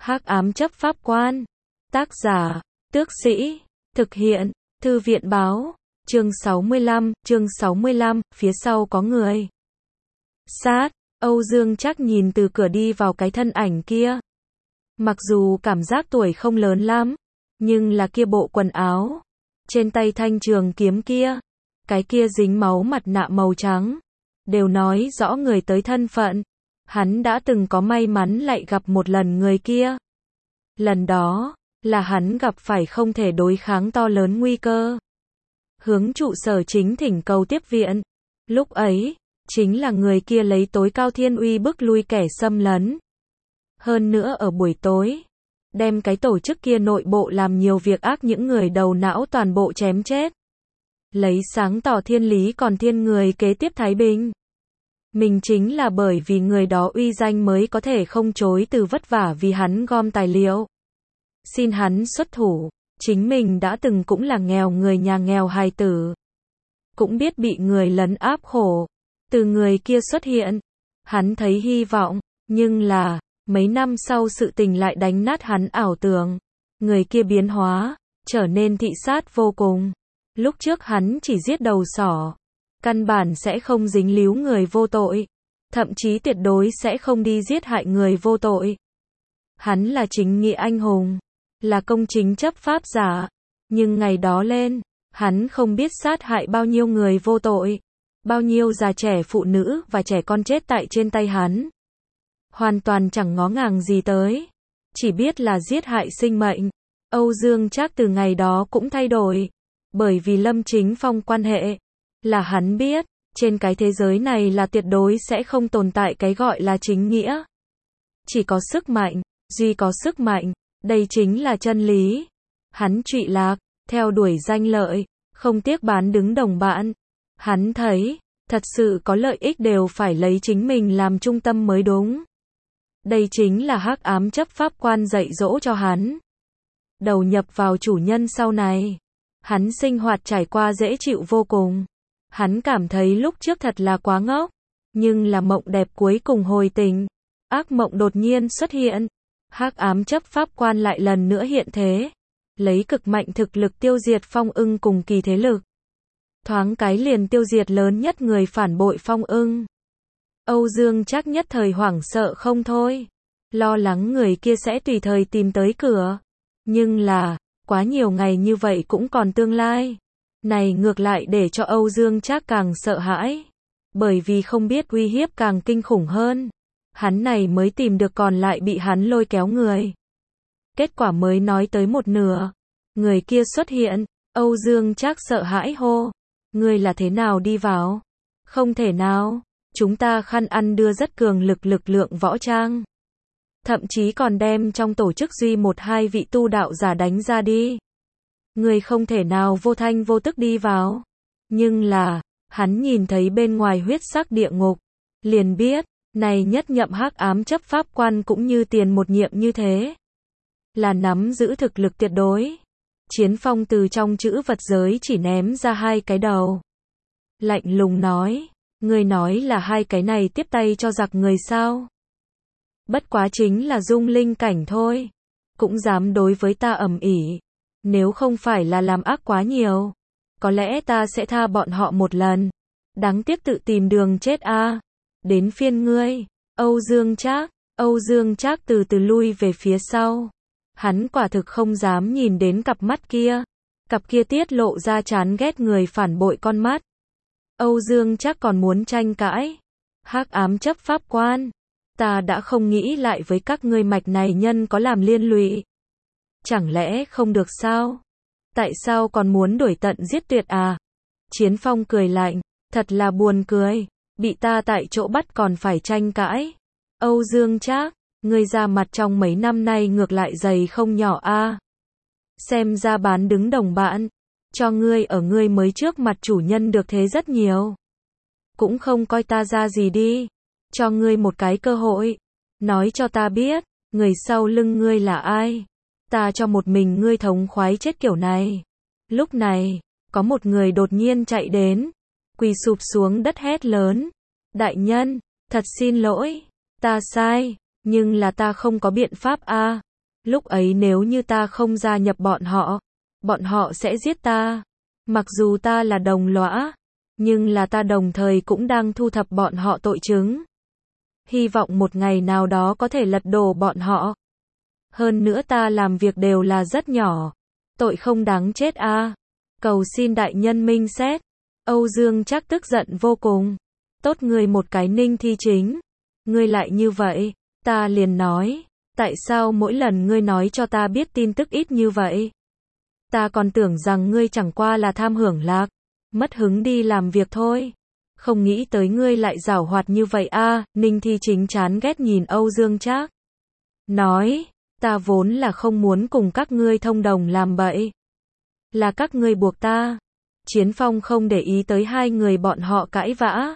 Hắc ám chấp pháp quan. Tác giả, Tước Sĩ. Thực hiện, Thư viện báo. Chương 65, phía sau có người. Sát, Âu Dương Trác nhìn từ cửa đi vào cái thân ảnh kia. Mặc dù cảm giác tuổi không lớn lắm, nhưng là kia bộ quần áo, trên tay thanh trường kiếm kia, cái kia dính máu mặt nạ màu trắng, đều nói rõ người tới thân phận. Hắn đã từng có may mắn lại gặp một lần người kia. Lần đó, là hắn gặp phải không thể đối kháng to lớn nguy cơ. Hướng trụ sở chính thỉnh cầu tiếp viện. Lúc ấy, chính là người kia lấy tối cao thiên uy bức lui kẻ xâm lấn. Hơn nữa ở buổi tối, đem cái tổ chức kia nội bộ làm nhiều việc ác những người đầu não toàn bộ chém chết. Lấy sáng tỏ thiên lý còn thiên người kế tiếp thái bình. Mình chính là bởi vì người đó uy danh mới có thể không chối từ vất vả vì hắn gom tài liệu. Xin hắn xuất thủ, chính mình đã từng cũng là nghèo người nhà nghèo hài tử. Cũng biết bị người lấn áp khổ. Từ người kia xuất hiện, hắn thấy hy vọng, nhưng là, mấy năm sau sự tình lại đánh nát hắn ảo tưởng. Người kia biến hóa, trở nên thị sát vô cùng. Lúc trước hắn chỉ giết đầu sỏ, căn bản sẽ không dính líu người vô tội, thậm chí tuyệt đối sẽ không đi giết hại người vô tội. Hắn là chính nghĩa anh hùng, là công chính chấp pháp giả, nhưng ngày đó lên, hắn không biết sát hại bao nhiêu người vô tội, bao nhiêu già trẻ phụ nữ và trẻ con chết tại trên tay hắn. Hoàn toàn chẳng ngó ngàng gì tới, chỉ biết là giết hại sinh mệnh. Âu Dương Trác từ ngày đó cũng thay đổi, bởi vì Lâm Chính Phong quan hệ, là hắn biết, trên cái thế giới này là tuyệt đối sẽ không tồn tại cái gọi là chính nghĩa. Chỉ có sức mạnh, duy có sức mạnh, đây chính là chân lý. Hắn trụy lạc, theo đuổi danh lợi, không tiếc bán đứng đồng bạn. Hắn thấy, thật sự có lợi ích đều phải lấy chính mình làm trung tâm mới đúng. Đây chính là hắc ám chấp pháp quan dạy dỗ cho hắn. Đầu nhập vào chủ nhân sau này, hắn sinh hoạt trải qua dễ chịu vô cùng. Hắn cảm thấy lúc trước thật là quá ngốc, nhưng là mộng đẹp cuối cùng hồi tỉnh. Ác mộng đột nhiên xuất hiện, hắc ám chấp pháp quan lại lần nữa hiện thế, lấy cực mạnh thực lực tiêu diệt Phong Ưng cùng kỳ thế lực. Thoáng cái liền tiêu diệt lớn nhất người phản bội Phong Ưng. Âu Dương Trác nhất thời hoảng sợ không thôi, lo lắng người kia sẽ tùy thời tìm tới cửa. Nhưng là, quá nhiều ngày như vậy cũng còn tương lai. Này ngược lại để cho Âu Dương Trác càng sợ hãi, bởi vì không biết uy hiếp càng kinh khủng hơn. Hắn này mới tìm được còn lại bị hắn lôi kéo người. Kết quả mới nói tới một nửa, người kia xuất hiện, Âu Dương Trác sợ hãi hô, ngươi là thế nào đi vào? Không thể nào, chúng ta khăn ăn đưa rất cường lực lượng võ trang. Thậm chí còn đem trong tổ chức duy một hai vị tu đạo giả đánh ra đi. Người không thể nào vô thanh vô tức đi vào. Nhưng là, hắn nhìn thấy bên ngoài huyết sắc địa ngục, liền biết, này nhất nhậm hắc ám chấp pháp quan cũng như tiền một nhiệm như thế. Là nắm giữ thực lực tuyệt đối. Chiến Phong từ trong chữ vật giới chỉ ném ra hai cái đầu. Lạnh lùng nói, người nói là hai cái này tiếp tay cho giặc người sao? Bất quá chính là dung linh cảnh thôi, cũng dám đối với ta ầm ĩ. Nếu không phải là làm ác quá nhiều, có lẽ ta sẽ tha bọn họ một lần. Đáng tiếc tự tìm đường chết a. Đến phiên ngươi, Âu Dương Trác từ từ lui về phía sau. Hắn quả thực không dám nhìn đến cặp mắt kia. Cặp kia tiết lộ ra chán ghét người phản bội con mắt. Âu Dương Trác còn muốn tranh cãi. Hắc ám chấp pháp quan, ta đã không nghĩ lại với các ngươi mạch này nhân có làm liên lụy. Chẳng lẽ không được sao? Tại sao còn muốn đuổi tận giết tuyệt à? Chiến Phong cười lạnh, thật là buồn cười, bị ta tại chỗ bắt còn phải tranh cãi. Âu Dương Trác, ngươi ra mặt trong mấy năm nay ngược lại dày không nhỏ a. Xem ra bán đứng đồng bạn, cho ngươi ở ngươi mới trước mặt chủ nhân được thế rất nhiều. Cũng không coi ta ra gì đi, cho ngươi một cái cơ hội, nói cho ta biết, người sau lưng ngươi là ai. Ta cho một mình ngươi thống khoái chết kiểu này. Lúc này, có một người đột nhiên chạy đến, quỳ sụp xuống đất hét lớn. Đại nhân, thật xin lỗi, ta sai, nhưng là ta không có biện pháp a. Lúc ấy nếu như ta không gia nhập bọn họ sẽ giết ta. Mặc dù ta là đồng lõa, nhưng là ta đồng thời cũng đang thu thập bọn họ tội chứng. Hy vọng một ngày nào đó có thể lật đổ bọn họ. Hơn nữa ta làm việc đều là rất nhỏ. Tội không đáng chết a. Cầu xin đại nhân minh xét. Âu Dương Trác tức giận vô cùng. Tốt ngươi một cái Ninh Thi Chính. Ngươi lại như vậy. Ta liền nói. Tại sao mỗi lần ngươi nói cho ta biết tin tức ít như vậy? Ta còn tưởng rằng ngươi chẳng qua là tham hưởng lạc. Mất hứng đi làm việc thôi. Không nghĩ tới ngươi lại giảo hoạt như vậy a. Ninh Thi Chính chán ghét nhìn Âu Dương Trác. Nói. Ta vốn là không muốn cùng các ngươi thông đồng làm bậy. Là các ngươi buộc ta. Chiến Phong không để ý tới hai người bọn họ cãi vã.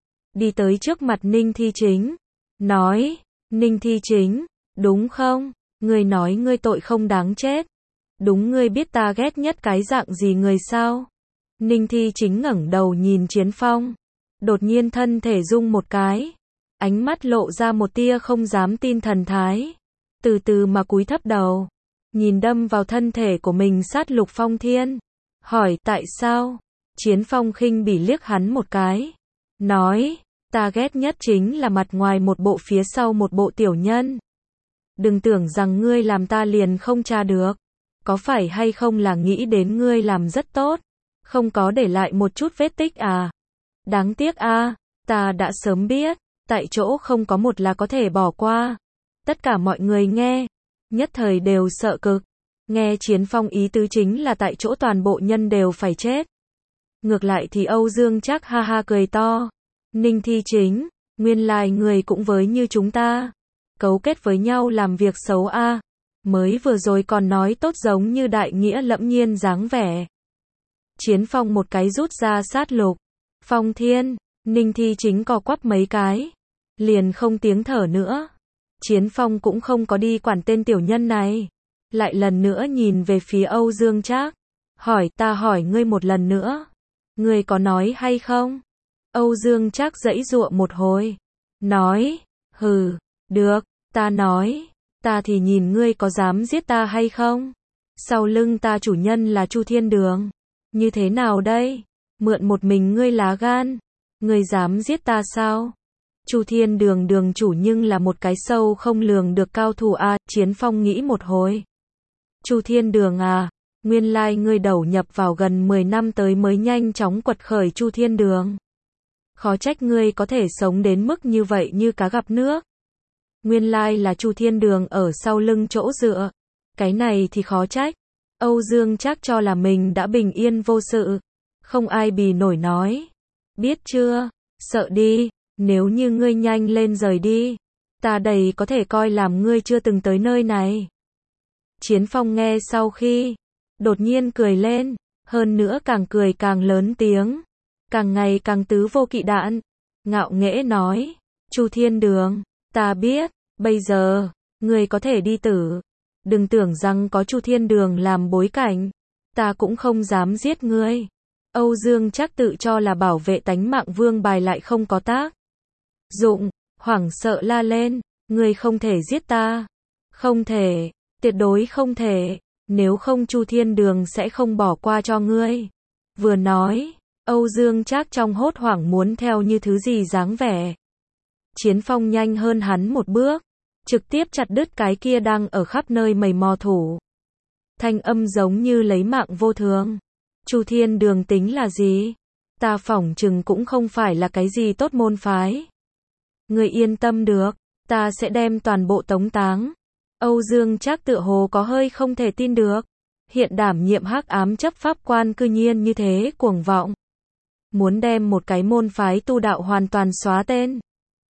Đi tới trước mặt Ninh Thi Chính. Nói. Ninh Thi Chính. Đúng không? Ngươi nói ngươi tội không đáng chết. Đúng ngươi biết ta ghét nhất cái dạng gì người sao? Ninh Thi Chính ngẩng đầu nhìn Chiến Phong. Đột nhiên thân thể rung một cái. Ánh mắt lộ ra một tia không dám tin thần thái. Từ từ mà cúi thấp đầu. Nhìn đâm vào thân thể của mình sát Lục Phong Thiên. Hỏi tại sao? Chiến Phong khinh bỉ liếc hắn một cái. Nói. Ta ghét nhất chính là mặt ngoài một bộ phía sau một bộ tiểu nhân. Đừng tưởng rằng ngươi làm ta liền không tra được. Có phải hay không là nghĩ đến ngươi làm rất tốt. Không có để lại một chút vết tích à? Đáng tiếc a, ta đã sớm biết. Tại chỗ không có một là có thể bỏ qua. Tất cả mọi người nghe. Nhất thời đều sợ cực. Nghe Chiến Phong ý tứ chính là tại chỗ toàn bộ nhân đều phải chết. Ngược lại thì Âu Dương Trác ha ha cười to. Ninh Thi Chính, nguyên lai người cũng với như chúng ta. Cấu kết với nhau làm việc xấu a. Mới vừa rồi còn nói tốt giống như đại nghĩa lẫm nhiên dáng vẻ. Chiến Phong một cái rút ra sát Lục Phong Thiên. Ninh Thi Chính co quắp mấy cái. Liền không tiếng thở nữa. Chiến Phong cũng không có đi quản tên tiểu nhân này. Lại lần nữa nhìn về phía Âu Dương Trác. Hỏi ta hỏi ngươi một lần nữa. Ngươi có nói hay không? Âu Dương Trác giãy giụa một hồi. Nói. Hừ. Được. Ta nói. Ta thì nhìn ngươi có dám giết ta hay không? Sau lưng ta chủ nhân là Chu Thiên Đường. Như thế nào đây? Mượn một mình ngươi lá gan. Ngươi dám giết ta sao? Chu Thiên Đường đường chủ nhưng là một cái sâu không lường được cao thủ a. Chiến Phong nghĩ một hồi. Chu Thiên Đường à, nguyên lai ngươi đầu nhập vào gần 10 năm tới mới nhanh chóng quật khởi Chu Thiên Đường. Khó trách ngươi có thể sống đến mức như vậy như cá gặp nước. Nguyên lai là Chu Thiên Đường ở sau lưng chỗ dựa. Cái này thì khó trách. Âu Dương Trác cho là mình đã bình yên vô sự. Không ai bì nổi nói. Biết chưa? Sợ đi. Nếu như ngươi nhanh lên rời đi. Ta đầy có thể coi làm ngươi chưa từng tới nơi này. Chiến Phong nghe sau khi. Đột nhiên cười lên. Hơn nữa càng cười càng lớn tiếng. Càng ngày càng tứ vô kỵ đạn. Ngạo nghễ nói. Chu Thiên Đường. Ta biết. Bây giờ. Ngươi có thể đi tử. Đừng tưởng rằng có Chu Thiên Đường làm bối cảnh. Ta cũng không dám giết ngươi. Âu Dương Trác tự cho là bảo vệ tánh mạng vương bài lại không có tác dụng, hoảng sợ la lên, ngươi không thể giết ta. Không thể, tuyệt đối không thể, nếu không Chu Thiên Đường sẽ không bỏ qua cho ngươi. Vừa nói, Âu Dương Trác trong hốt hoảng muốn theo như thứ gì dáng vẻ. Chiến Phong nhanh hơn hắn một bước, trực tiếp chặt đứt cái kia đang ở khắp nơi mày mò thủ. Thanh âm giống như lấy mạng vô thường. Chu Thiên Đường tính là gì? Ta phỏng chừng cũng không phải là cái gì tốt môn phái. Ngươi yên tâm được, ta sẽ đem toàn bộ tống táng. Âu Dương Trác tựa hồ có hơi không thể tin được. Hiện đảm nhiệm hắc ám chấp pháp quan cư nhiên như thế cuồng vọng. Muốn đem một cái môn phái tu đạo hoàn toàn xóa tên.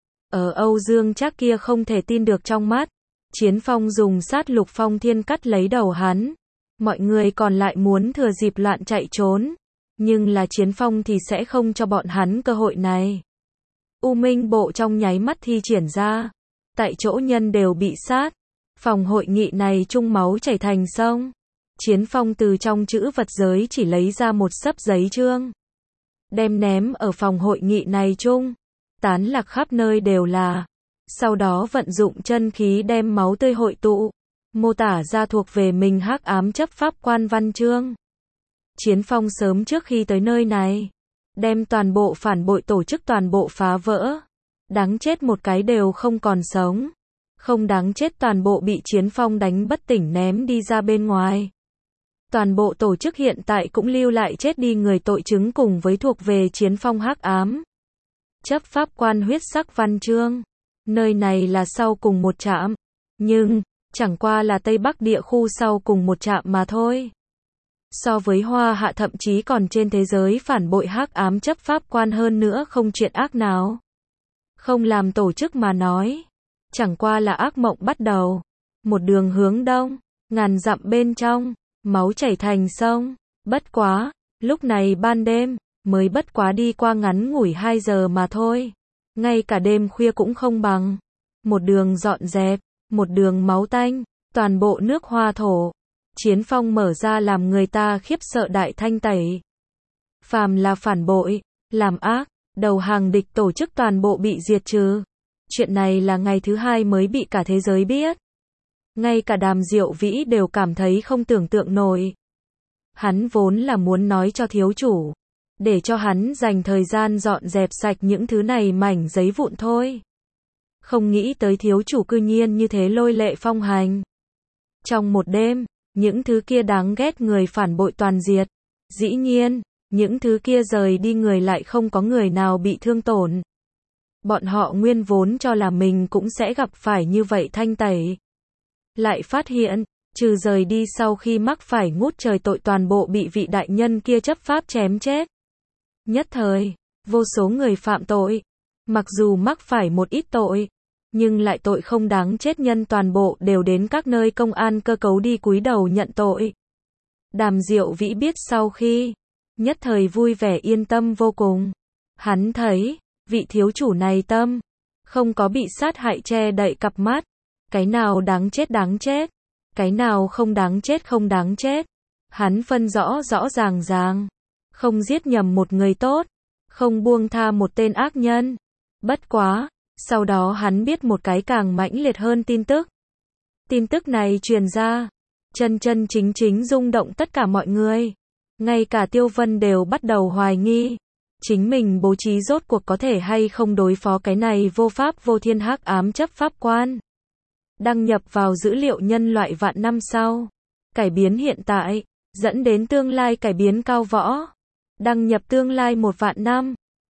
Ở Âu Dương Trác kia không thể tin được trong mắt. Chiến Phong dùng sát Lục Phong Thiên cắt lấy đầu hắn. Mọi người còn lại muốn thừa dịp loạn chạy trốn. Nhưng là Chiến Phong thì sẽ không cho bọn hắn cơ hội này. U Minh Bộ trong nháy mắt thi triển ra. Tại chỗ nhân đều bị sát. Phòng hội nghị này chung máu chảy thành sông. Chiến Phong từ trong chữ vật giới chỉ lấy ra một xấp giấy chương. Đem ném ở phòng hội nghị này chung. Tán lạc khắp nơi đều là. Sau đó vận dụng chân khí đem máu tươi hội tụ. mô tả ra thuộc về mình hắc ám chấp pháp quan văn chương. Chiến Phong sớm trước khi tới nơi này, đem toàn bộ phản bội tổ chức toàn bộ phá vỡ. Đáng chết một cái đều không còn sống. Không đáng chết toàn bộ bị Chiến Phong đánh bất tỉnh ném đi ra bên ngoài. Toàn bộ tổ chức hiện tại cũng lưu lại chết đi người tội chứng cùng với thuộc về Chiến Phong hắc ám. Chấp pháp quan huyết sắc văn chương. Nơi này là sau cùng một trạm. Nhưng, chẳng qua là Tây Bắc địa khu sau cùng một trạm mà thôi. So với Hoa Hạ thậm chí còn trên thế giới phản bội hắc ám chấp pháp quan hơn nữa không chuyện ác nào. Không làm tổ chức mà nói. Chẳng qua là ác mộng bắt đầu. Một đường hướng đông, ngàn dặm bên trong, máu chảy thành sông. Bất quá, lúc này ban đêm, mới bất quá đi qua ngắn ngủi 2 giờ mà thôi. Ngay cả đêm khuya cũng không bằng. Một đường dọn dẹp, một đường máu tanh, toàn bộ nước Hoa thổ. Chiến Phong mở ra làm người ta khiếp sợ đại thanh tẩy. Phàm là phản bội, làm ác, đầu hàng địch tổ chức toàn bộ bị diệt trừ. Chuyện này là ngày thứ 2 mới bị cả thế giới biết. Ngay cả Đàm Diệu Vĩ đều cảm thấy không tưởng tượng nổi. Hắn vốn là muốn nói cho thiếu chủ, để cho hắn dành thời gian dọn dẹp sạch những thứ này mảnh giấy vụn thôi. Không nghĩ tới thiếu chủ cư nhiên như thế lôi lệ phong hành. Trong một đêm, những thứ kia đáng ghét người phản bội toàn diệt. Dĩ nhiên, những thứ kia rời đi người lại không có người nào bị thương tổn. Bọn họ nguyên vốn cho là mình cũng sẽ gặp phải như vậy thanh tẩy. Lại phát hiện, trừ rời đi sau khi mắc phải ngút trời tội toàn bộ bị vị đại nhân kia chấp pháp chém chết. Nhất thời, vô số người phạm tội, mặc dù mắc phải một ít tội, nhưng lại tội không đáng chết nhân toàn bộ đều đến các nơi công an cơ cấu đi cúi đầu nhận tội. Đàm Diệu Vĩ biết sau khi, nhất thời vui vẻ yên tâm vô cùng. Hắn thấy, vị thiếu chủ này tâm, không có bị sát hại che đậy cặp mắt. Cái nào đáng chết, cái nào không đáng chết. Hắn phân rõ rõ ràng, không giết nhầm một người tốt, không buông tha một tên ác nhân. Bất quá, sau đó hắn biết một cái càng mãnh liệt hơn tin tức. Tin tức này truyền ra, chân chính rung động tất cả mọi người. Ngay cả Tiêu Vân đều bắt đầu hoài nghi. Chính mình bố trí rốt cuộc có thể hay không đối phó cái này vô pháp vô thiên hắc ám chấp pháp quan. Đăng nhập vào dữ liệu nhân loại vạn năm sau. Cải biến hiện tại, dẫn đến tương lai cải biến cao võ. Đăng nhập tương lai 1 vạn năm.